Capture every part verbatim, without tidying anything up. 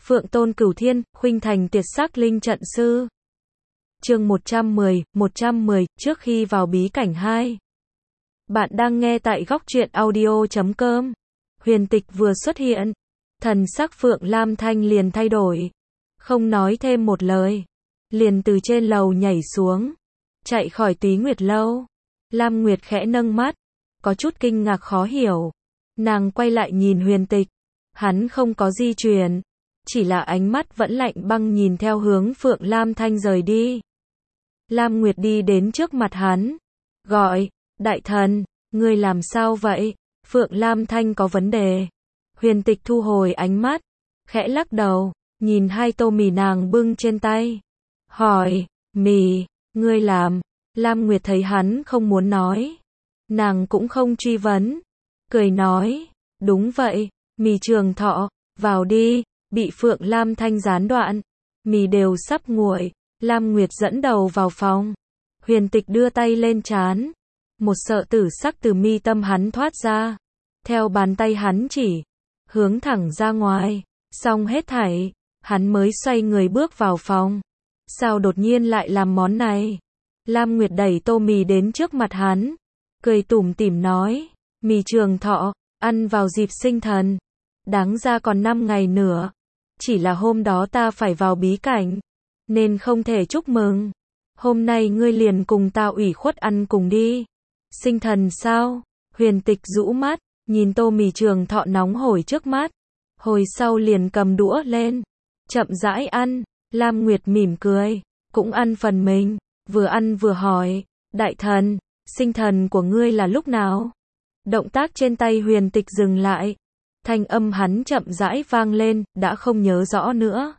Phượng Tôn Cửu Thiên, khuynh thành tuyệt sắc linh trận sư. Chương một trăm mười, một trăm mười, trước khi vào bí cảnh hai. Bạn đang nghe tại góc truyện audio chấm com. Huyền Tịch vừa xuất hiện, thần sắc Phượng Lam Thanh liền thay đổi, không nói thêm một lời, liền từ trên lầu nhảy xuống, chạy khỏi Túy Nguyệt lâu. Lam Nguyệt khẽ nâng mắt, có chút kinh ngạc khó hiểu. Nàng quay lại nhìn Huyền Tịch, hắn không có di chuyển, chỉ là ánh mắt vẫn lạnh băng nhìn theo hướng Phượng Lam Thanh rời đi. Lam Nguyệt đi đến trước mặt hắn, gọi, đại thần, ngươi làm sao vậy? Phượng Lam Thanh có vấn đề. Huyền Tịch thu hồi ánh mắt, khẽ lắc đầu, nhìn hai tô mì nàng bưng trên tay, hỏi, mì, ngươi làm? Lam Nguyệt thấy hắn không muốn nói, nàng cũng không truy vấn, cười nói, đúng vậy, mì Trường Thọ, vào đi. Bị Phượng Lam Thanh gián đoạn, mì đều sắp nguội. Lam Nguyệt dẫn đầu vào phòng. Huyền Tịch đưa tay lên trán, một sợi tử sắc từ mi tâm hắn thoát ra, theo bàn tay hắn chỉ, hướng thẳng ra ngoài. Xong hết thảy, hắn mới xoay người bước vào phòng. Sao đột nhiên lại làm món này? Lam Nguyệt đẩy tô mì đến trước mặt hắn, cười tủm tỉm nói, mì Trường Thọ, ăn vào dịp sinh thần. Đáng ra còn năm ngày nữa, chỉ là hôm đó ta phải vào bí cảnh, nên không thể chúc mừng. Hôm nay ngươi liền cùng ta ủy khuất ăn cùng đi. Sinh thần sao? Huyền Tịch rũ mắt, nhìn tô mì Trường Thọ nóng hổi trước mắt, hồi sau liền cầm đũa lên, chậm rãi ăn. Lam Nguyệt mỉm cười, cũng ăn phần mình, vừa ăn vừa hỏi, đại thần, sinh thần của ngươi là lúc nào? Động tác trên tay Huyền Tịch dừng lại, thanh âm hắn chậm rãi vang lên, đã không nhớ rõ nữa.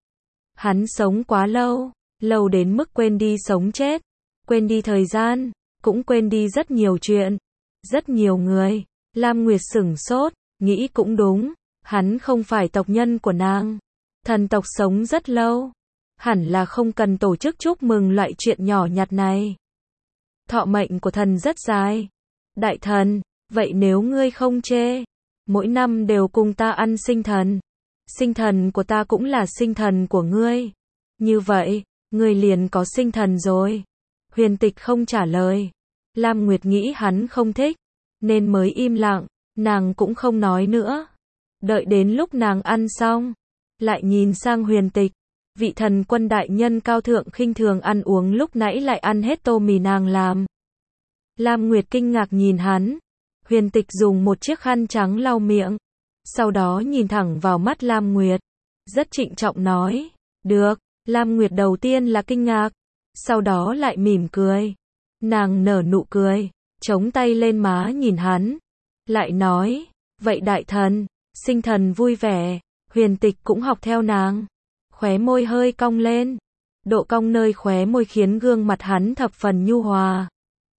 Hắn sống quá lâu, lâu đến mức quên đi sống chết, quên đi thời gian, cũng quên đi rất nhiều chuyện, rất nhiều người. Lam Nguyệt sửng sốt, nghĩ cũng đúng, hắn không phải tộc nhân của nàng. Thần tộc sống rất lâu, hẳn là không cần tổ chức chúc mừng loại chuyện nhỏ nhặt này. Thọ mệnh của thần rất dài. Đại thần, vậy nếu ngươi không chê, mỗi năm đều cùng ta ăn sinh thần, sinh thần của ta cũng là sinh thần của ngươi, như vậy, ngươi liền có sinh thần rồi. Huyền Tịch không trả lời. Lam Nguyệt nghĩ hắn không thích, nên mới im lặng, nàng cũng không nói nữa. Đợi đến lúc nàng ăn xong, lại nhìn sang Huyền Tịch, vị thần quân đại nhân cao thượng khinh thường ăn uống lúc nãy lại ăn hết tô mì nàng làm. Lam Nguyệt kinh ngạc nhìn hắn. Huyền Tịch dùng một chiếc khăn trắng lau miệng, sau đó nhìn thẳng vào mắt Lam Nguyệt, rất trịnh trọng nói, được. Lam Nguyệt đầu tiên là kinh ngạc, sau đó lại mỉm cười. Nàng nở nụ cười, chống tay lên má nhìn hắn, lại nói, vậy đại thần, sinh thần vui vẻ. Huyền Tịch cũng học theo nàng, khóe môi hơi cong lên, độ cong nơi khóe môi khiến gương mặt hắn thập phần nhu hòa.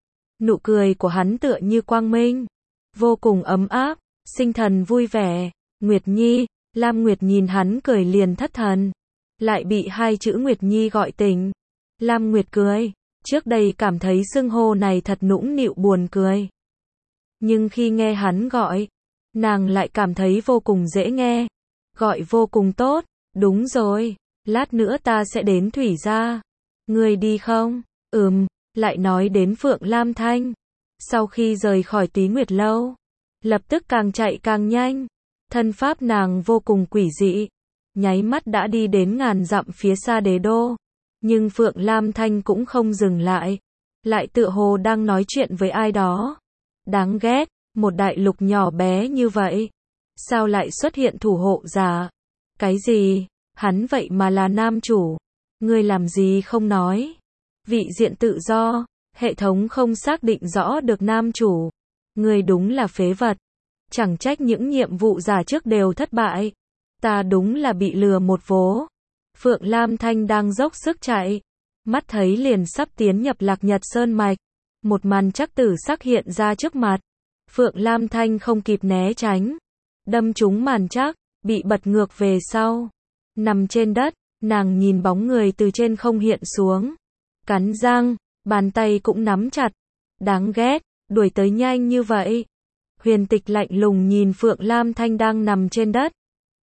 Nụ cười của hắn tựa như quang minh, vô cùng ấm áp. Sinh thần vui vẻ, Nguyệt Nhi. Lam Nguyệt nhìn hắn cười liền thất thần, lại bị hai chữ Nguyệt Nhi gọi tỉnh. Lam Nguyệt cười, trước đây cảm thấy xưng hô này thật nũng nịu buồn cười, nhưng khi nghe hắn gọi, nàng lại cảm thấy vô cùng dễ nghe, gọi vô cùng tốt. Đúng rồi, lát nữa ta sẽ đến Thủy gia, ngươi đi không? Ừm. Lại nói đến Phượng Lam Thanh, sau khi rời khỏi Túy Nguyệt lâu, lập tức càng chạy càng nhanh, thân pháp nàng vô cùng quỷ dị, nháy mắt đã đi đến ngàn dặm phía xa đế đô. Nhưng Phượng Lam Thanh cũng không dừng lại, lại tựa hồ đang nói chuyện với ai đó. Đáng ghét, một đại lục nhỏ bé như vậy, sao lại xuất hiện thủ hộ giả? Cái gì? Hắn vậy mà là nam chủ, ngươi làm gì không nói? Vị diện tự do, hệ thống không xác định rõ được nam chủ. Ngươi đúng là phế vật. Chẳng trách những nhiệm vụ giả trước đều thất bại. Ta đúng là bị lừa một vố. Phượng Lam Thanh đang dốc sức chạy, mắt thấy liền sắp tiến nhập Lạc Nhật Sơn Mạch. Một màn trắc tử sắc hiện ra trước mặt. Phượng Lam Thanh không kịp né tránh, đâm trúng màn trắc, bị bật ngược về sau. Nằm trên đất, nàng nhìn bóng người từ trên không hiện xuống, cắn răng, bàn tay cũng nắm chặt. Đáng ghét, đuổi tới nhanh như vậy. Huyền Tịch lạnh lùng nhìn Phượng Lam Thanh đang nằm trên đất,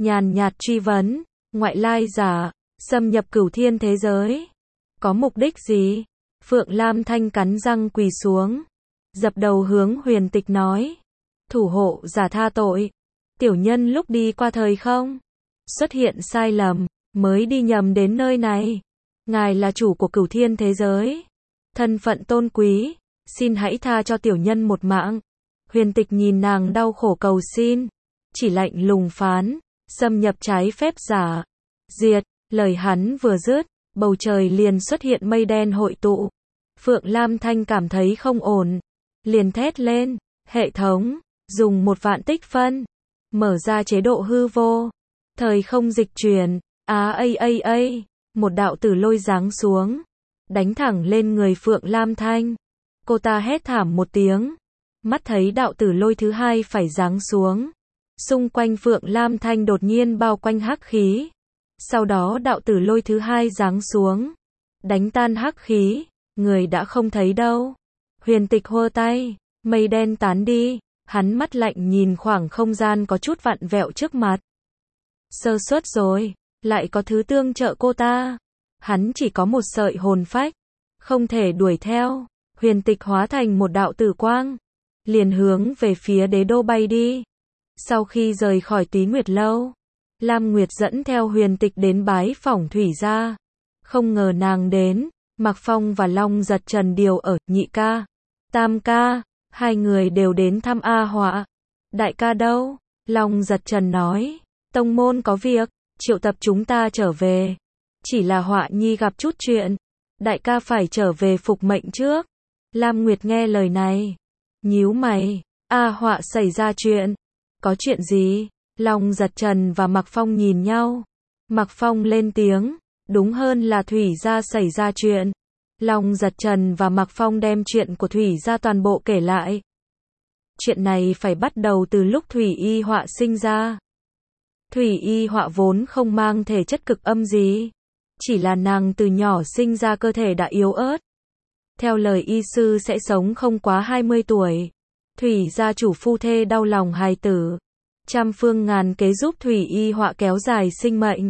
nhàn nhạt truy vấn, ngoại lai giả, xâm nhập cửu thiên thế giới. Có mục đích gì? Phượng Lam Thanh cắn răng quỳ xuống, dập đầu hướng Huyền Tịch nói, thủ hộ giả tha tội. Tiểu nhân lúc đi qua thời không xuất hiện sai lầm, mới đi nhầm đến nơi này. Ngài là chủ của cửu thiên thế giới, thân phận tôn quý, xin hãy tha cho tiểu nhân một mạng. Huyền Tịch nhìn nàng đau khổ cầu xin, chỉ lạnh lùng phán, xâm nhập trái phép giả, diệt. Lời hắn vừa dứt, bầu trời liền xuất hiện mây đen hội tụ. Phượng Lam Thanh cảm thấy không ổn, liền thét lên, hệ thống, dùng một vạn tích phân, mở ra chế độ hư vô, thời không dịch chuyển, á a a a, một đạo tử lôi giáng xuống, đánh thẳng lên người Phượng Lam Thanh. Cô ta hét thảm một tiếng, mắt thấy đạo tử lôi thứ hai phải giáng xuống. Xung quanh Phượng Lam Thanh đột nhiên bao quanh hắc khí. Sau đó đạo tử lôi thứ hai giáng xuống, đánh tan hắc khí, người đã không thấy đâu. Huyền Tịch hô tay, mây đen tán đi, hắn mắt lạnh nhìn khoảng không gian có chút vặn vẹo trước mặt. Sơ suất rồi, lại có thứ tương trợ cô ta. Hắn chỉ có một sợi hồn phách, không thể đuổi theo. Huyền Tịch hóa thành một đạo tử quang, liền hướng về phía đế đô bay đi. Sau khi rời khỏi Túy Nguyệt Lâu, Lam Nguyệt dẫn theo Huyền Tịch đến bái phỏng Thủy gia. Không ngờ nàng đến, Mạc Phong và Long Giật Trần đều ở. Nhị ca, tam ca, hai người đều đến thăm A Họa. Đại ca đâu? Long Giật Trần nói, tông môn có việc, triệu tập chúng ta trở về. Chỉ là Họa nhi gặp chút chuyện, đại ca phải trở về phục mệnh trước. Lam Nguyệt nghe lời này, nhíu mày, A Họa xảy ra chuyện. Có chuyện gì? Long Giật Trần và Mạc Phong nhìn nhau. Mạc Phong lên tiếng, đúng hơn là Thủy gia xảy ra chuyện. Long Giật Trần và Mạc Phong đem chuyện của Thủy gia toàn bộ kể lại. Chuyện này phải bắt đầu từ lúc Thủy Y Họa sinh ra. Thủy Y Họa vốn không mang thể chất cực âm gì, chỉ là nàng từ nhỏ sinh ra cơ thể đã yếu ớt. Theo lời y sư sẽ sống không quá hai mươi tuổi. Thủy gia chủ phu thê đau lòng hài tử, trăm phương ngàn kế giúp Thủy Y Họa kéo dài sinh mệnh.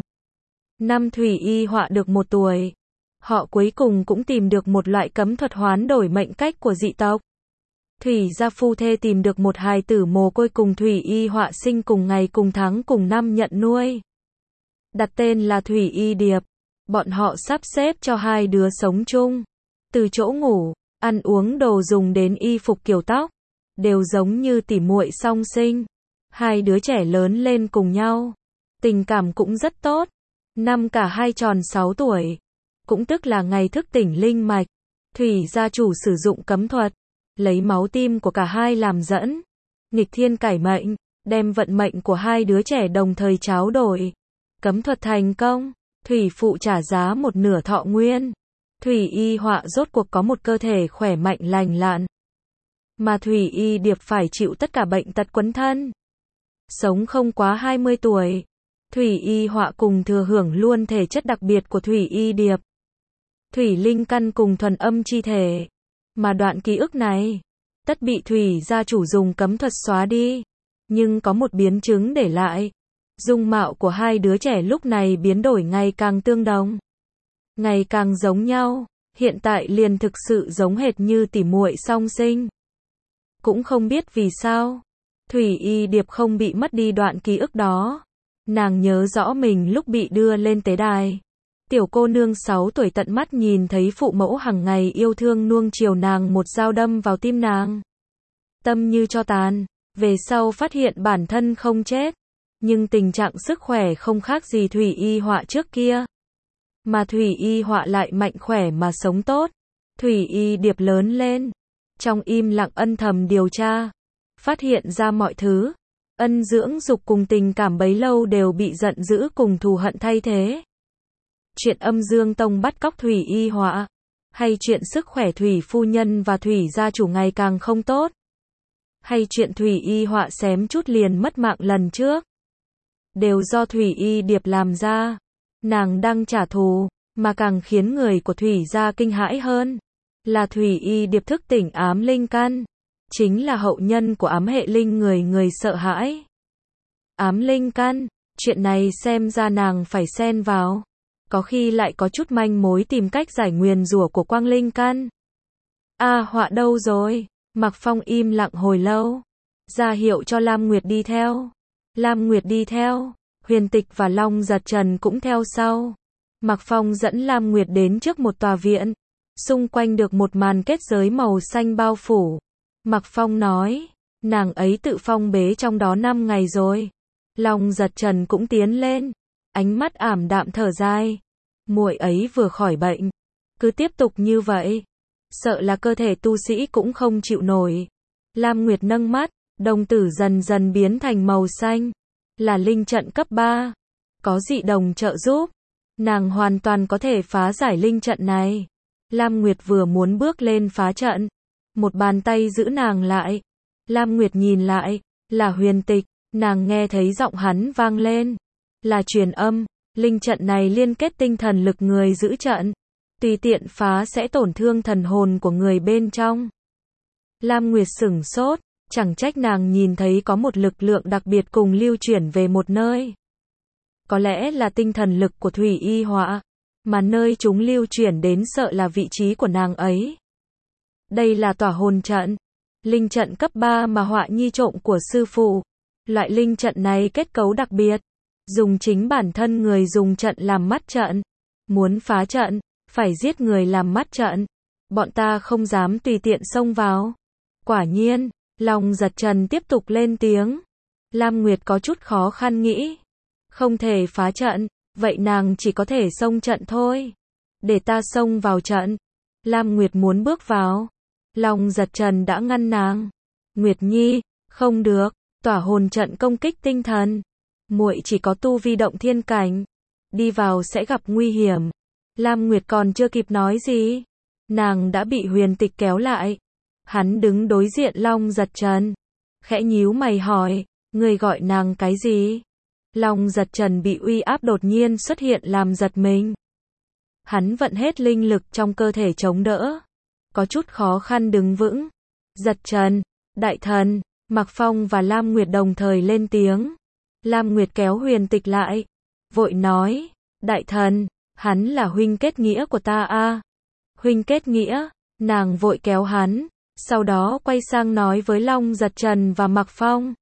Năm Thủy Y Họa được một tuổi, họ cuối cùng cũng tìm được một loại cấm thuật hoán đổi mệnh cách của dị tộc. Thủy gia phu thê tìm được một hài tử mồ côi cùng Thủy Y Họa sinh cùng ngày cùng tháng cùng năm nhận nuôi. Đặt tên là Thủy Y Điệp. Bọn họ sắp xếp cho hai đứa sống chung. Từ chỗ ngủ, ăn uống đồ dùng đến y phục kiểu tóc, đều giống như tỉ muội song sinh. Hai đứa trẻ lớn lên cùng nhau, tình cảm cũng rất tốt. Năm cả hai tròn sáu tuổi, cũng tức là ngày thức tỉnh linh mạch. Thủy gia chủ sử dụng cấm thuật, lấy máu tim của cả hai làm dẫn, nghịch thiên cải mệnh, đem vận mệnh của hai đứa trẻ đồng thời tráo đổi. Cấm thuật thành công, Thủy phụ trả giá một nửa thọ nguyên. Thủy Y Họa rốt cuộc có một cơ thể khỏe mạnh lành lặn. Mà Thủy Y Điệp phải chịu tất cả bệnh tật quấn thân. Sống không quá hai mươi tuổi. Thủy Y Họa cùng thừa hưởng luôn thể chất đặc biệt của Thủy Y Điệp. Thủy linh căn cùng thuần âm chi thể. Mà đoạn ký ức này, tất bị Thủy gia chủ dùng cấm thuật xóa đi. Nhưng có một biến chứng để lại. Dung mạo của hai đứa trẻ lúc này biến đổi ngày càng tương đồng. Ngày càng giống nhau, hiện tại liền thực sự giống hệt như tỉ muội song sinh. Cũng không biết vì sao, Thủy Y Điệp không bị mất đi đoạn ký ức đó. Nàng nhớ rõ mình lúc bị đưa lên tế đài. Tiểu cô nương sáu tuổi tận mắt nhìn thấy phụ mẫu hàng ngày yêu thương nuông chiều nàng một dao đâm vào tim nàng. Tâm như cho tàn, về sau phát hiện bản thân không chết. Nhưng tình trạng sức khỏe không khác gì Thủy Y Họa trước kia. Mà Thủy Y Họa lại mạnh khỏe mà sống tốt. Thủy Y Điệp lớn lên, trong im lặng ân thầm điều tra, phát hiện ra mọi thứ. Ân dưỡng dục cùng tình cảm bấy lâu đều bị giận dữ cùng thù hận thay thế. Chuyện âm dương tông bắt cóc Thủy Y Họa, hay chuyện sức khỏe Thủy phu nhân và Thủy gia chủ ngày càng không tốt, hay chuyện Thủy Y Họa xém chút liền mất mạng lần trước, đều do Thủy Y Điệp làm ra. Nàng đang trả thù, mà càng khiến người của Thủy gia kinh hãi hơn, là Thủy Y Điệp thức tỉnh ám linh căn, chính là hậu nhân của ám hệ linh người người sợ hãi. Ám linh căn, Chuyện này xem ra nàng phải xen vào. Có khi lại có chút manh mối tìm cách giải nguyền rủa của Quang Linh Căn. A họa đâu rồi? Mạc Phong im lặng hồi lâu. Ra hiệu cho Lam Nguyệt đi theo. Lam Nguyệt đi theo. Huyền Tịch và Long Giật Trần cũng theo sau. Mạc Phong dẫn Lam Nguyệt đến trước một tòa viện. Xung quanh được một màn kết giới màu xanh bao phủ. Mạc Phong nói, nàng ấy tự phong bế trong đó năm ngày rồi. Long Giật Trần cũng tiến lên, ánh mắt ảm đạm thở dài. Muội ấy vừa khỏi bệnh, cứ tiếp tục như vậy, sợ là cơ thể tu sĩ cũng không chịu nổi. Lam Nguyệt nâng mắt, đồng tử dần dần biến thành màu xanh, là linh trận cấp ba, có dị đồng trợ giúp, nàng hoàn toàn có thể phá giải linh trận này. Lam Nguyệt vừa muốn bước lên phá trận, một bàn tay giữ nàng lại. Lam Nguyệt nhìn lại, là Huyền Tịch, nàng nghe thấy giọng hắn vang lên, là truyền âm, linh trận này liên kết tinh thần lực người giữ trận, tùy tiện phá sẽ tổn thương thần hồn của người bên trong. Lam Nguyệt sửng sốt, chẳng trách nàng nhìn thấy có một lực lượng đặc biệt cùng lưu chuyển về một nơi. Có lẽ là tinh thần lực của Thủy Y Họa, mà nơi chúng lưu chuyển đến sợ là vị trí của nàng ấy. Đây là tỏa hồn trận, linh trận cấp ba mà Họa Nhi trộm của sư phụ. Loại linh trận này kết cấu đặc biệt, dùng chính bản thân người dùng trận làm mắt trận. Muốn phá trận, phải giết người làm mắt trận. Bọn ta không dám tùy tiện xông vào. Quả nhiên, Long Giật Trần tiếp tục lên tiếng. Lam Nguyệt có chút khó khăn nghĩ, không thể phá trận, vậy nàng chỉ có thể xông trận thôi. Để ta xông vào trận. Lam Nguyệt muốn bước vào, Long Giật Trần đã ngăn nàng. Nguyệt Nhi, không được, tỏa hồn trận công kích tinh thần. Muội chỉ có tu vi động thiên cảnh, đi vào sẽ gặp nguy hiểm. Lam Nguyệt còn chưa kịp nói gì, nàng đã bị Huyền Tịch kéo lại. Hắn đứng đối diện Long Giật Trần, khẽ nhíu mày hỏi, người gọi nàng cái gì? Long Giật Trần bị uy áp đột nhiên xuất hiện làm giật mình. Hắn vận hết linh lực trong cơ thể chống đỡ, có chút khó khăn đứng vững. Giật Trần, đại thần. Mạc Phong và Lam Nguyệt đồng thời lên tiếng. Lam Nguyệt kéo Huyền Tịch lại, vội nói, đại thần, hắn là huynh kết nghĩa của ta a. Huynh kết nghĩa, nàng vội kéo hắn, sau đó quay sang nói với Long Giật Trần và Mạc Phong.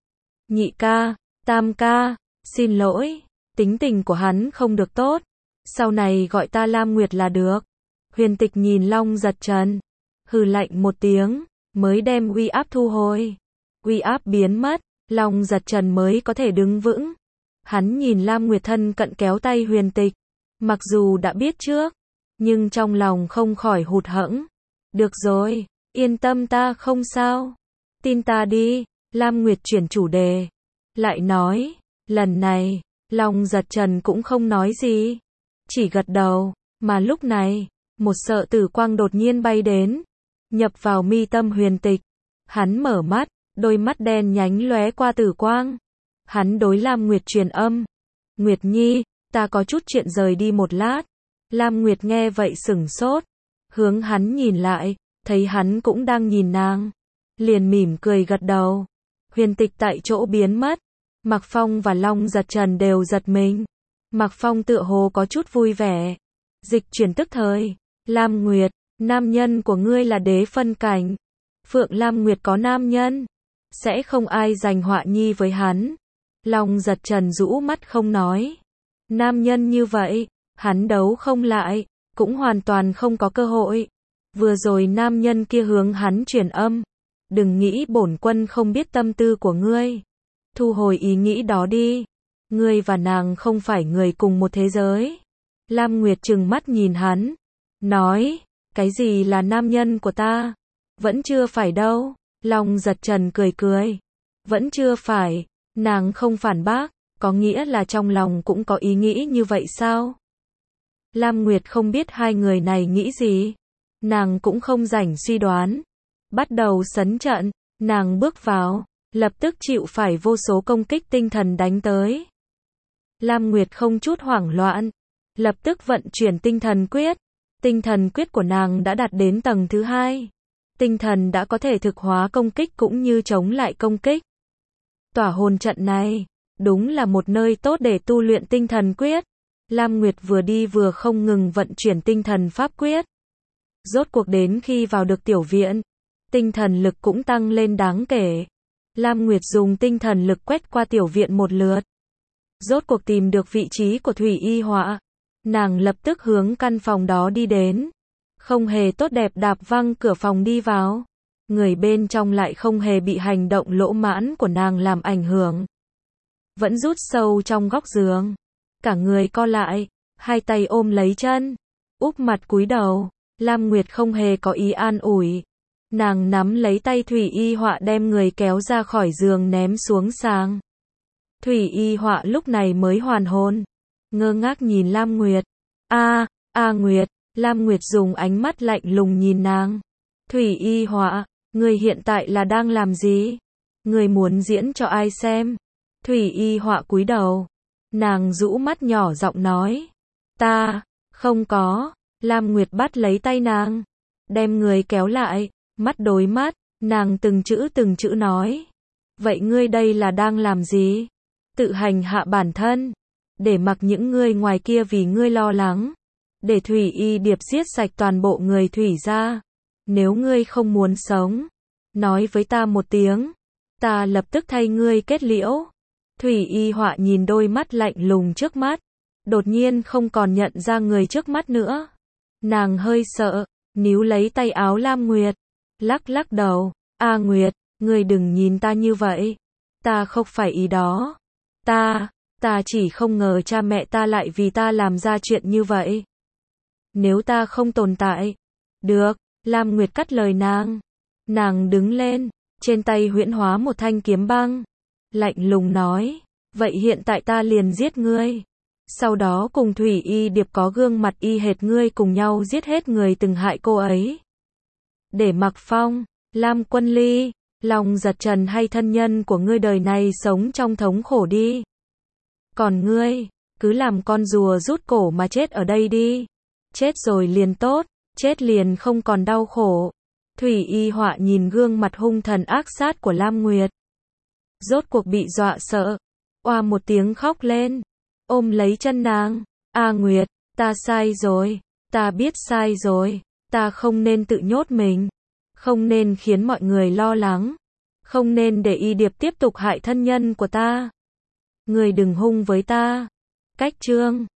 Nhị ca, tam ca, xin lỗi, tính tình của hắn không được tốt, sau này gọi ta Lam Nguyệt là được. Huyền Tịch nhìn Long Giật Trần, hừ lạnh một tiếng, mới đem uy áp thu hồi. Uy áp biến mất, Long Giật Trần mới có thể đứng vững. Hắn nhìn Lam Nguyệt thân cận kéo tay Huyền Tịch, mặc dù đã biết trước, nhưng trong lòng không khỏi hụt hẫng. Được rồi, yên tâm, ta không sao. Tin ta đi. Lam Nguyệt chuyển chủ đề, lại nói, lần này, Long Giật Trần cũng không nói gì, chỉ gật đầu, mà lúc này, một sợi tử quang đột nhiên bay đến, nhập vào mi tâm Huyền Tịch. Hắn mở mắt, đôi mắt đen nhánh lóe qua tử quang. Hắn đối Lam Nguyệt truyền âm, Nguyệt Nhi, ta có chút chuyện rời đi một lát. Lam Nguyệt nghe vậy sửng sốt, hướng hắn nhìn lại, thấy hắn cũng đang nhìn nàng, liền mỉm cười gật đầu. Huyền Tịch tại chỗ biến mất, Mạc Phong và Long Giật Trần đều giật mình. Mạc Phong tựa hồ có chút vui vẻ. Dịch chuyển tức thời, Lam Nguyệt, nam nhân của ngươi là đế phân cảnh. Phượng Lam Nguyệt có nam nhân, sẽ không ai giành Họa Nhi với hắn. Long Giật Trần rũ mắt không nói. Nam nhân như vậy, hắn đấu không lại, cũng hoàn toàn không có cơ hội. Vừa rồi nam nhân kia hướng hắn truyền âm, đừng nghĩ bổn quân không biết tâm tư của ngươi. Thu hồi ý nghĩ đó đi. Ngươi và nàng không phải người cùng một thế giới. Lam Nguyệt trừng mắt nhìn hắn, nói, cái gì là nam nhân của ta? Vẫn chưa phải đâu. Long Giật Trần cười cười. Vẫn chưa phải. Nàng không phản bác, có nghĩa là trong lòng cũng có ý nghĩ như vậy sao? Lam Nguyệt không biết hai người này nghĩ gì. Nàng cũng không rảnh suy đoán. Bắt đầu sấn trận, nàng bước vào, lập tức chịu phải vô số công kích tinh thần đánh tới. Lam Nguyệt không chút hoảng loạn, lập tức vận chuyển tinh thần quyết. Tinh thần quyết của nàng đã đạt đến tầng thứ hai. Tinh thần đã có thể thực hóa công kích cũng như chống lại công kích. Tỏa hồn trận này, Đúng là một nơi tốt để tu luyện tinh thần quyết. Lam Nguyệt vừa đi vừa không ngừng vận chuyển tinh thần pháp quyết. Rốt cuộc đến khi vào được tiểu viện, tinh thần lực cũng tăng lên đáng kể. Lam Nguyệt dùng tinh thần lực quét qua tiểu viện một lượt. Rốt cuộc tìm được vị trí của Thủy Y Họa. Nàng lập tức hướng căn phòng đó đi đến. Không hề tốt đẹp đạp văng cửa phòng đi vào. Người bên trong lại không hề bị hành động lỗ mãn của nàng làm ảnh hưởng. Vẫn rút sâu trong góc giường. Cả người co lại, hai tay ôm lấy chân, úp mặt cúi đầu. Lam Nguyệt không hề có ý an ủi. Nàng nắm lấy tay Thủy Y Họa đem người kéo ra khỏi giường ném xuống sàng. Thủy Y Họa lúc này mới hoàn hồn, ngơ ngác nhìn Lam Nguyệt. A, A Nguyệt, Lam Nguyệt dùng ánh mắt lạnh lùng nhìn nàng. Thủy Y Họa, người hiện tại là đang làm gì? Người muốn diễn cho ai xem? Thủy Y Họa cúi đầu, nàng rũ mắt nhỏ giọng nói. Ta, không có. Lam Nguyệt bắt lấy tay nàng, đem người kéo lại, mắt đối mắt, nàng từng chữ từng chữ nói. Vậy ngươi đây là đang làm gì? Tự hành hạ bản thân, để mặc những người ngoài kia vì ngươi lo lắng, để Thủy Y Điệp giết sạch toàn bộ người Thủy gia. Nếu ngươi không muốn sống, nói với ta một tiếng, ta lập tức thay ngươi kết liễu. Thủy Y Họa nhìn đôi mắt lạnh lùng trước mắt, đột nhiên không còn nhận ra người trước mắt nữa. Nàng hơi sợ, níu lấy tay áo Lam Nguyệt, lắc lắc đầu. A Nguyệt, ngươi đừng nhìn ta như vậy. Ta không phải ý đó. Ta, ta chỉ không ngờ cha mẹ ta lại vì ta làm ra chuyện như vậy. Nếu ta không tồn tại. Được, Lam Nguyệt cắt lời nàng. Nàng đứng lên, trên tay huyễn hóa một thanh kiếm băng. Lạnh lùng nói, vậy hiện tại ta liền giết ngươi. Sau đó cùng Thủy Y Điệp có gương mặt y hệt ngươi cùng nhau giết hết người từng hại cô ấy. Để Mặc Phong, Lam Quân Ly, Long Giật Trần hay thân nhân của ngươi đời này sống trong thống khổ đi. Còn ngươi, cứ làm con rùa rút cổ mà chết ở đây đi. Chết rồi liền tốt, chết liền không còn đau khổ. Thủy Y Họa nhìn gương mặt hung thần ác sát của Lam Nguyệt. Rốt cuộc bị dọa sợ, oa một tiếng khóc lên, ôm lấy chân nàng. A Nguyệt, ta sai rồi, ta biết sai rồi, ta không nên tự nhốt mình, không nên khiến mọi người lo lắng, không nên để Y Điệp tiếp tục hại thân nhân của ta. Người đừng hung với ta. Cách chương